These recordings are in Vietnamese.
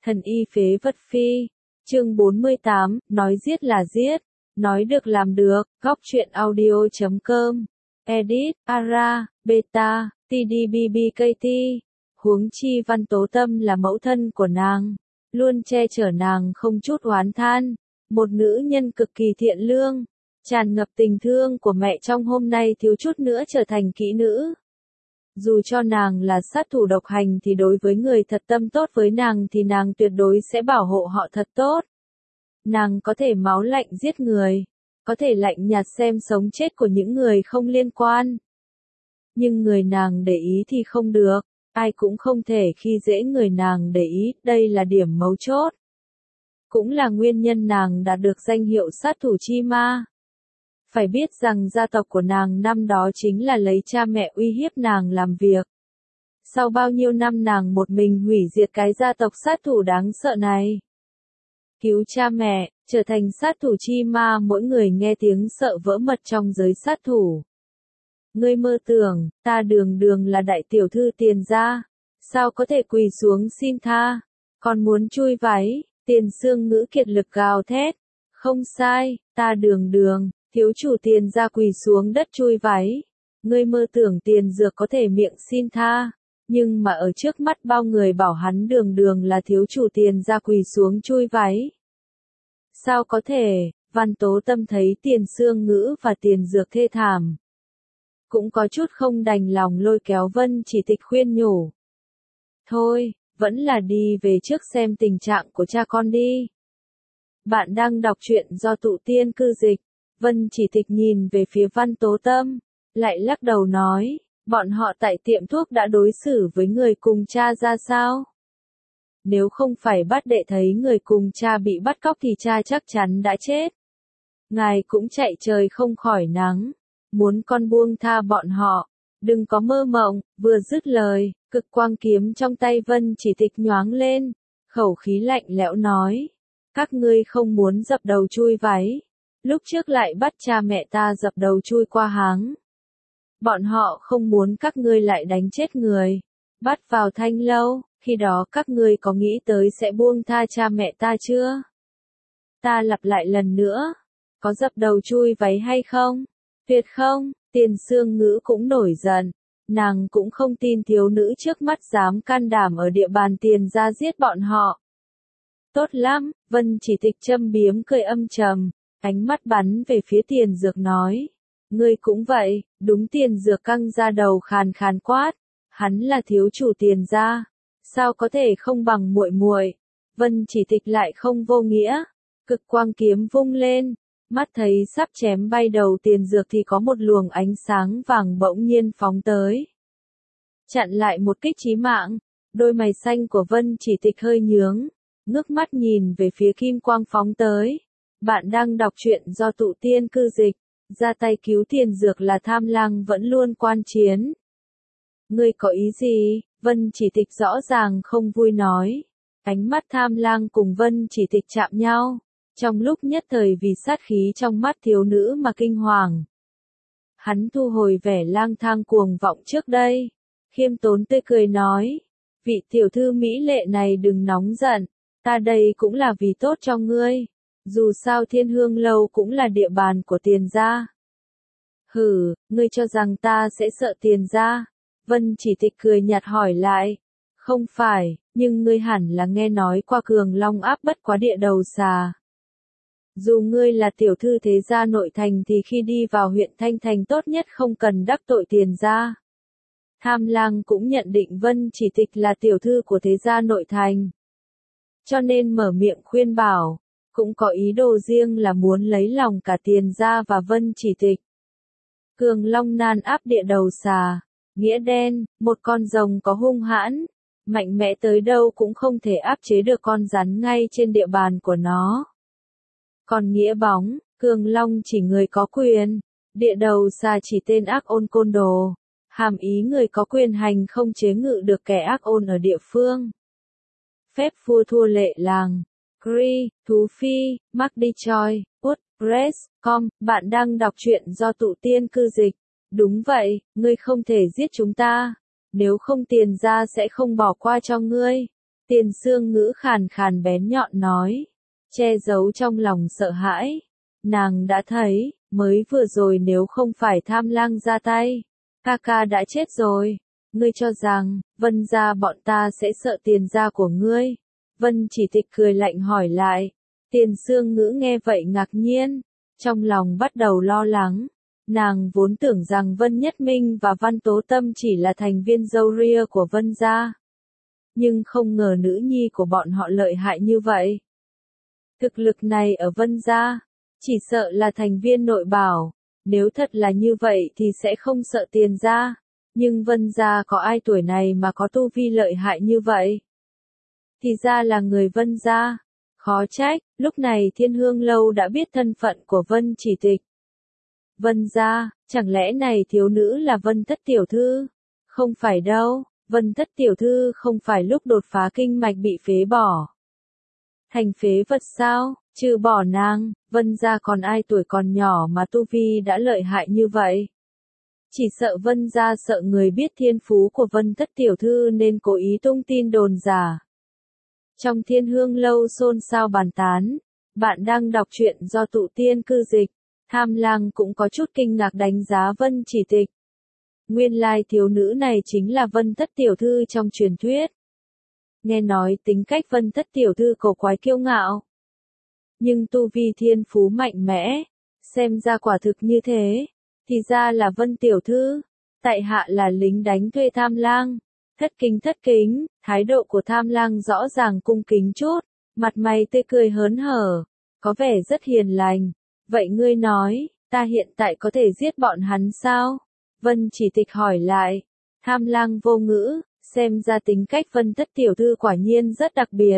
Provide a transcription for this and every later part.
Thần y phế vật phi. Chương 48, nói giết là giết, nói được làm được. Góc truyện audio.com. Edit, Ara, Beta, TDBBKT. Huống chi Văn Tố Tâm là mẫu thân của nàng, luôn che chở nàng không chút oán than. Một nữ nhân cực kỳ thiện lương, tràn ngập tình thương của mẹ trong hôm nay thiếu chút nữa trở thành kỹ nữ. Dù cho nàng là sát thủ độc hành thì đối với người thật tâm tốt với nàng thì nàng tuyệt đối sẽ bảo hộ họ thật tốt. Nàng có thể máu lạnh giết người, có thể lạnh nhạt xem sống chết của những người không liên quan. Nhưng người nàng để ý thì không được, ai cũng không thể khi dễ người nàng để ý, đây là điểm mấu chốt. Cũng là nguyên nhân nàng đạt được danh hiệu sát thủ chi ma. Phải biết rằng gia tộc của nàng năm đó chính là lấy cha mẹ uy hiếp nàng làm việc. Sau bao nhiêu năm nàng một mình hủy diệt cái gia tộc sát thủ đáng sợ này. Cứu cha mẹ, trở thành sát thủ chi ma, mỗi người nghe tiếng sợ vỡ mật trong giới sát thủ. Ngươi mơ tưởng, ta Đường Đường là đại tiểu thư Tiền gia, sao có thể quỳ xuống xin tha, còn muốn chui váy. Tiền Sương Ngữ kiệt lực gào thét. Không sai, ta Đường Đường, thiếu chủ Tiền gia quỳ xuống đất chui váy. Ngươi mơ tưởng Tiền Dược có thể miệng xin tha, nhưng mà ở trước mắt bao người bảo hắn Đường Đường là thiếu chủ Tiền gia quỳ xuống chui váy. Sao có thể? Văn Tố Tâm thấy Tiền Sương Ngữ và Tiền Dược thê thảm, cũng có chút không đành lòng, lôi kéo Vân Chỉ Tịch khuyên nhủ. Thôi, vẫn là đi về trước xem tình trạng của cha con đi. Bạn đang đọc truyện do Tụ Tiên cư dịch. Vân Chỉ Tịch nhìn về phía Văn Tố Tâm, lại lắc đầu nói, bọn họ tại tiệm thuốc đã đối xử với người cùng cha ra sao? Nếu không phải bắt đệ thấy người cùng cha bị bắt cóc thì cha chắc chắn đã chết. Ngài cũng chạy trời không khỏi nắng, muốn con buông tha bọn họ, đừng có mơ mộng. Vừa dứt lời, cực quang kiếm trong tay Vân Chỉ Tịch nhoáng lên, khẩu khí lạnh lẽo nói, các ngươi không muốn dập đầu chui váy, lúc trước lại bắt cha mẹ ta dập đầu chui qua háng. Bọn họ không muốn các ngươi lại đánh chết người, bắt vào thanh lâu, khi đó các ngươi có nghĩ tới sẽ buông tha cha mẹ ta chưa? Ta lặp lại lần nữa, có dập đầu chui váy hay không? Tuyệt không. Tiền Sương Ngữ cũng nổi giận, nàng cũng không tin thiếu nữ trước mắt dám can đảm ở địa bàn Tiền gia giết bọn họ. Tốt lắm, Vân Chỉ Tịch châm biếm cười âm trầm, ánh mắt bắn về phía Tiền Dược nói, ngươi cũng vậy. Đúng. Tiền Dược căng ra đầu khàn khàn quát, hắn là thiếu chủ Tiền gia, sao có thể không bằng muội muội? Vân Chỉ Tịch lại không vô nghĩa, cực quang kiếm vung lên, mắt thấy sắp chém bay đầu Tiền Dược thì có một luồng ánh sáng vàng bỗng nhiên phóng tới, chặn lại một kích chí mạng. Đôi mày xanh của Vân Chỉ Tịch hơi nhướng, ngước mắt nhìn về phía kim quang phóng tới. Bạn đang đọc truyện do Tụ Tiên cư dịch. Ra tay cứu Tiền Dược là Tham Lang vẫn luôn quan chiến. Ngươi có ý gì? Vân Chỉ Tịch rõ ràng không vui nói. Ánh mắt Tham Lang cùng Vân Chỉ Tịch chạm nhau, trong lúc nhất thời vì sát khí trong mắt thiếu nữ mà kinh hoàng. Hắn thu hồi vẻ lang thang cuồng vọng trước đây, khiêm tốn tươi cười nói, vị tiểu thư mỹ lệ này đừng nóng giận, ta đây cũng là vì tốt cho ngươi, dù sao Thiên Hương lâu cũng là địa bàn của Tiền gia. Hừ, ngươi cho rằng ta sẽ sợ Tiền gia? Vân Chỉ Tịch cười nhạt hỏi lại. Không phải, nhưng ngươi hẳn là nghe nói qua Cường Long áp bất quá địa đầu xà. Dù ngươi là tiểu thư thế gia nội thành thì khi đi vào huyện Thanh Thành tốt nhất không cần đắc tội Tiền gia. Tham Lang cũng nhận định Vân Chỉ Tịch là tiểu thư của thế gia nội thành, cho nên mở miệng khuyên bảo, cũng có ý đồ riêng là muốn lấy lòng cả Tiền gia và Vân Chỉ Tịch. Cường Long nan áp địa đầu xà, nghĩa đen, một con rồng có hung hãn, mạnh mẽ tới đâu cũng không thể áp chế được con rắn ngay trên địa bàn của nó. Còn nghĩa bóng, Cường Long chỉ người có quyền, địa đầu xà chỉ tên ác ôn côn đồ, hàm ý người có quyền hành không chế ngự được kẻ ác ôn ở địa phương. Phép vua thua lệ làng. Cree, Thú Phi, Mark đi Choi, Press.com, bạn đang đọc truyện do Tụ Tiên cư dịch. Đúng vậy, ngươi không thể giết chúng ta, nếu không Tiền gia sẽ không bỏ qua cho ngươi. Tiền Sương Ngữ khàn khàn bén nhọn nói, che giấu trong lòng sợ hãi. Nàng đã thấy, mới vừa rồi nếu không phải Tham Lang ra tay, ca ca đã chết rồi. Ngươi cho rằng, Vân gia bọn ta sẽ sợ Tiền gia của ngươi? Vân Chỉ Tịch cười lạnh hỏi lại. Tiền Sương Ngữ nghe vậy ngạc nhiên, trong lòng bắt đầu lo lắng. Nàng vốn tưởng rằng Vân Nhất Minh và Văn Tố Tâm chỉ là thành viên dâu ria của Vân gia. Nhưng không ngờ nữ nhi của bọn họ lợi hại như vậy. Thực lực này ở Vân gia, chỉ sợ là thành viên nội bảo. Nếu thật là như vậy thì sẽ không sợ Tiền gia. Nhưng Vân gia có ai tuổi này mà có tu vi lợi hại như vậy? Thì ra là người Vân gia. Khó trách, lúc này Thiên Hương Lâu đã biết thân phận của Vân Chỉ Tịch. Vân gia, chẳng lẽ này thiếu nữ là Vân Thất tiểu thư? Không phải đâu, Vân Thất tiểu thư không phải lúc đột phá kinh mạch bị phế bỏ. Thành phế vật sao? Trừ bỏ nàng, Vân gia còn ai tuổi còn nhỏ mà tu vi đã lợi hại như vậy? Chỉ sợ Vân gia sợ người biết thiên phú của Vân Thất tiểu thư nên cố ý tung tin đồn giả. Trong Thiên Hương Lâu xôn xao bàn tán, bạn đang đọc truyện do Tụ Tiên cư dịch. Tham Lang cũng có chút kinh ngạc đánh giá Vân Chỉ Tịch. Nguyên lai thiếu nữ này chính là Vân Thất tiểu thư trong truyền thuyết. Nghe nói tính cách Vân Thất tiểu thư cổ quái kiêu ngạo, nhưng tu vi thiên phú mạnh mẽ, xem ra quả thực như thế, thì ra là Vân tiểu thư, tại hạ là lính đánh thuê Tham Lang. Thất kính, thái độ của Tham Lang rõ ràng cung kính chút, mặt mày tươi cười hớn hở, có vẻ rất hiền lành. Vậy ngươi nói, ta hiện tại có thể giết bọn hắn sao? Vân Chỉ Tịch hỏi lại. Tham Lang vô ngữ, xem ra tính cách Vân Thất tiểu thư quả nhiên rất đặc biệt.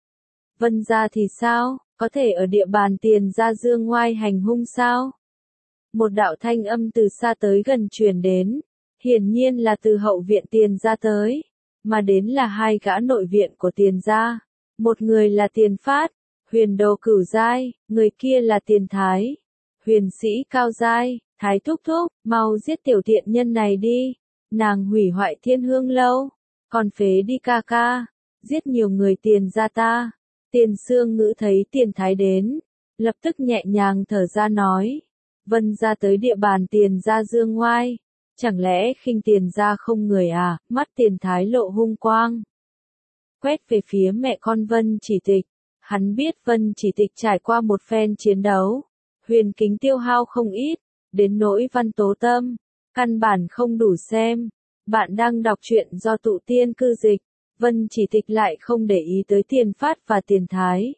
Vân gia thì sao, có thể ở địa bàn Tiền gia dương ngoai hành hung sao? Một đạo thanh âm từ xa tới gần truyền đến, hiển nhiên là từ hậu viện Tiền gia tới, mà đến là hai gã nội viện của Tiền gia. Một người là Tiền Phát, huyền đồ cửu giai, người kia là Tiền Thái, huyền sĩ cao giai. Thái thúc thúc, mau giết tiểu thiện nhân này đi, nàng hủy hoại Thiên Hương Lâu, còn phế đi ca ca, giết nhiều người Tiền gia ta. Tiền Sương Ngữ thấy Tiền Thái đến, lập tức nhẹ nhàng thở ra nói, Vân gia tới địa bàn Tiền gia dương ngoai, chẳng lẽ khinh Tiền gia không người à? Mắt Tiền Thái lộ hung quang, quét về phía mẹ con Vân Chỉ Tịch. Hắn biết Vân Chỉ Tịch trải qua một phen chiến đấu, huyền kính tiêu hao không ít, đến nỗi Văn Tố Tâm, căn bản không đủ xem. Bạn đang đọc truyện do Tụ Tiên cư dịch. Vân Chỉ Tịch lại không để ý tới Tiền Phát và Tiền Thái.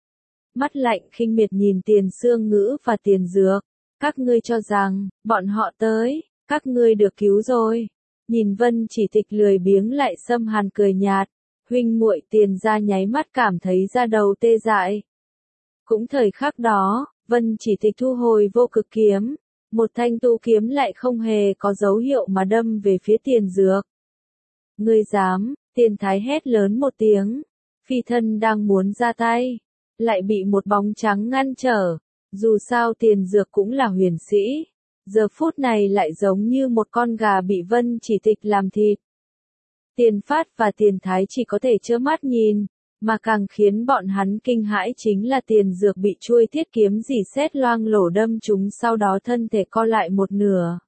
Mắt lạnh khinh miệt nhìn Tiền Sương Ngữ và Tiền Dược. Các ngươi cho rằng, bọn họ tới, các ngươi được cứu rồi. Nhìn Vân Chỉ Tịch lười biếng lại xâm hàn cười nhạt. Huynh muội Tiền gia nháy mắt cảm thấy da đầu tê dại. Cũng thời khắc đó, Vân Chỉ Tịch thu hồi vô cực kiếm. Một thanh tu kiếm lại không hề có dấu hiệu mà đâm về phía Tiền Dược. Ngươi dám? Tiền Thái hét lớn một tiếng. Phi thân đang muốn ra tay, lại bị một bóng trắng ngăn trở. Dù sao Tiền Dược cũng là huyền sĩ, giờ phút này lại giống như một con gà bị Vân Chỉ Tịch làm thịt. Tiền Phát và Tiền Thái chỉ có thể trơ mắt nhìn, mà càng khiến bọn hắn kinh hãi chính là Tiền Dược bị chuôi thiết kiếm rỉ sét loang lổ đâm trúng, sau đó thân thể co lại một nửa.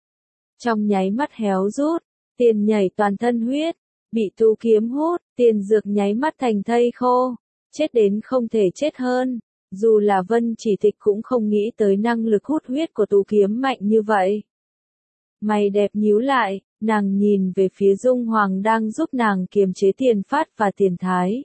Trong nháy mắt héo rút, Tiền nhảy toàn thân huyết, bị tu kiếm hút, Tiền Dược nháy mắt thành thây khô, chết đến không thể chết hơn. Dù là Vân Chỉ Tịch cũng không nghĩ tới năng lực hút huyết của tu kiếm mạnh như vậy. Mày đẹp nhíu lại, nàng nhìn về phía Dung Hoàng đang giúp nàng kiềm chế Tiền Phát và Tiền Thái.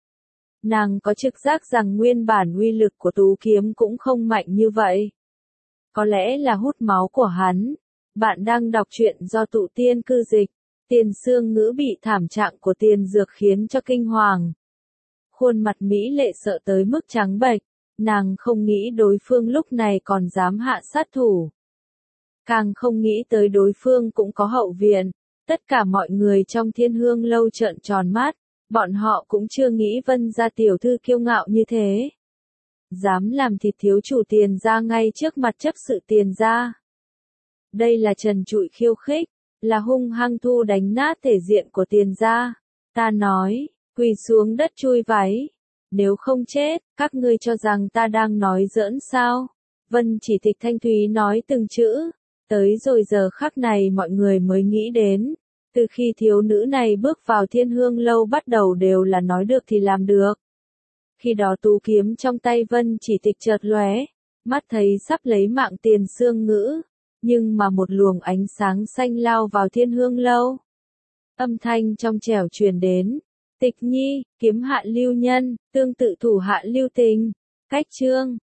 Nàng có trực giác rằng nguyên bản uy lực của tú kiếm cũng không mạnh như vậy. Có lẽ là hút máu của hắn. Bạn đang đọc truyện do Tụ Tiên cư dịch. Tiền Sương Ngữ bị thảm trạng của Tiền Dược khiến cho kinh hoàng. Khuôn mặt mỹ lệ sợ tới mức trắng bệch. Nàng không nghĩ đối phương lúc này còn dám hạ sát thủ. Càng không nghĩ tới đối phương cũng có hậu viện. Tất cả mọi người trong Thiên Hương Lâu trợn tròn mắt. Bọn họ cũng chưa nghĩ Vân gia tiểu thư kiêu ngạo như thế. Dám làm thịt thiếu chủ Tiền gia ngay trước mặt chấp sự Tiền gia. Đây là trần trụi khiêu khích, là hung hăng thu đánh nát thể diện của Tiền gia. Ta nói, quỳ xuống đất chui váy. Nếu không chết, các ngươi cho rằng ta đang nói giỡn sao? Vân Chỉ Tịch thanh thúy nói từng chữ. Tới rồi giờ khắc này mọi người mới nghĩ đến. Từ khi thiếu nữ này bước vào Thiên Hương Lâu bắt đầu đều là nói được thì làm được. Khi đó tú kiếm trong tay Vân Chỉ Tịch chợt lóe, mắt thấy sắp lấy mạng Tiền Sương Ngữ, nhưng mà một luồng ánh sáng xanh lao vào Thiên Hương Lâu. Âm thanh trong trẻo truyền đến, Tịch Nhi, kiếm hạ lưu nhân, tương tự thủ hạ lưu tình, cách chương.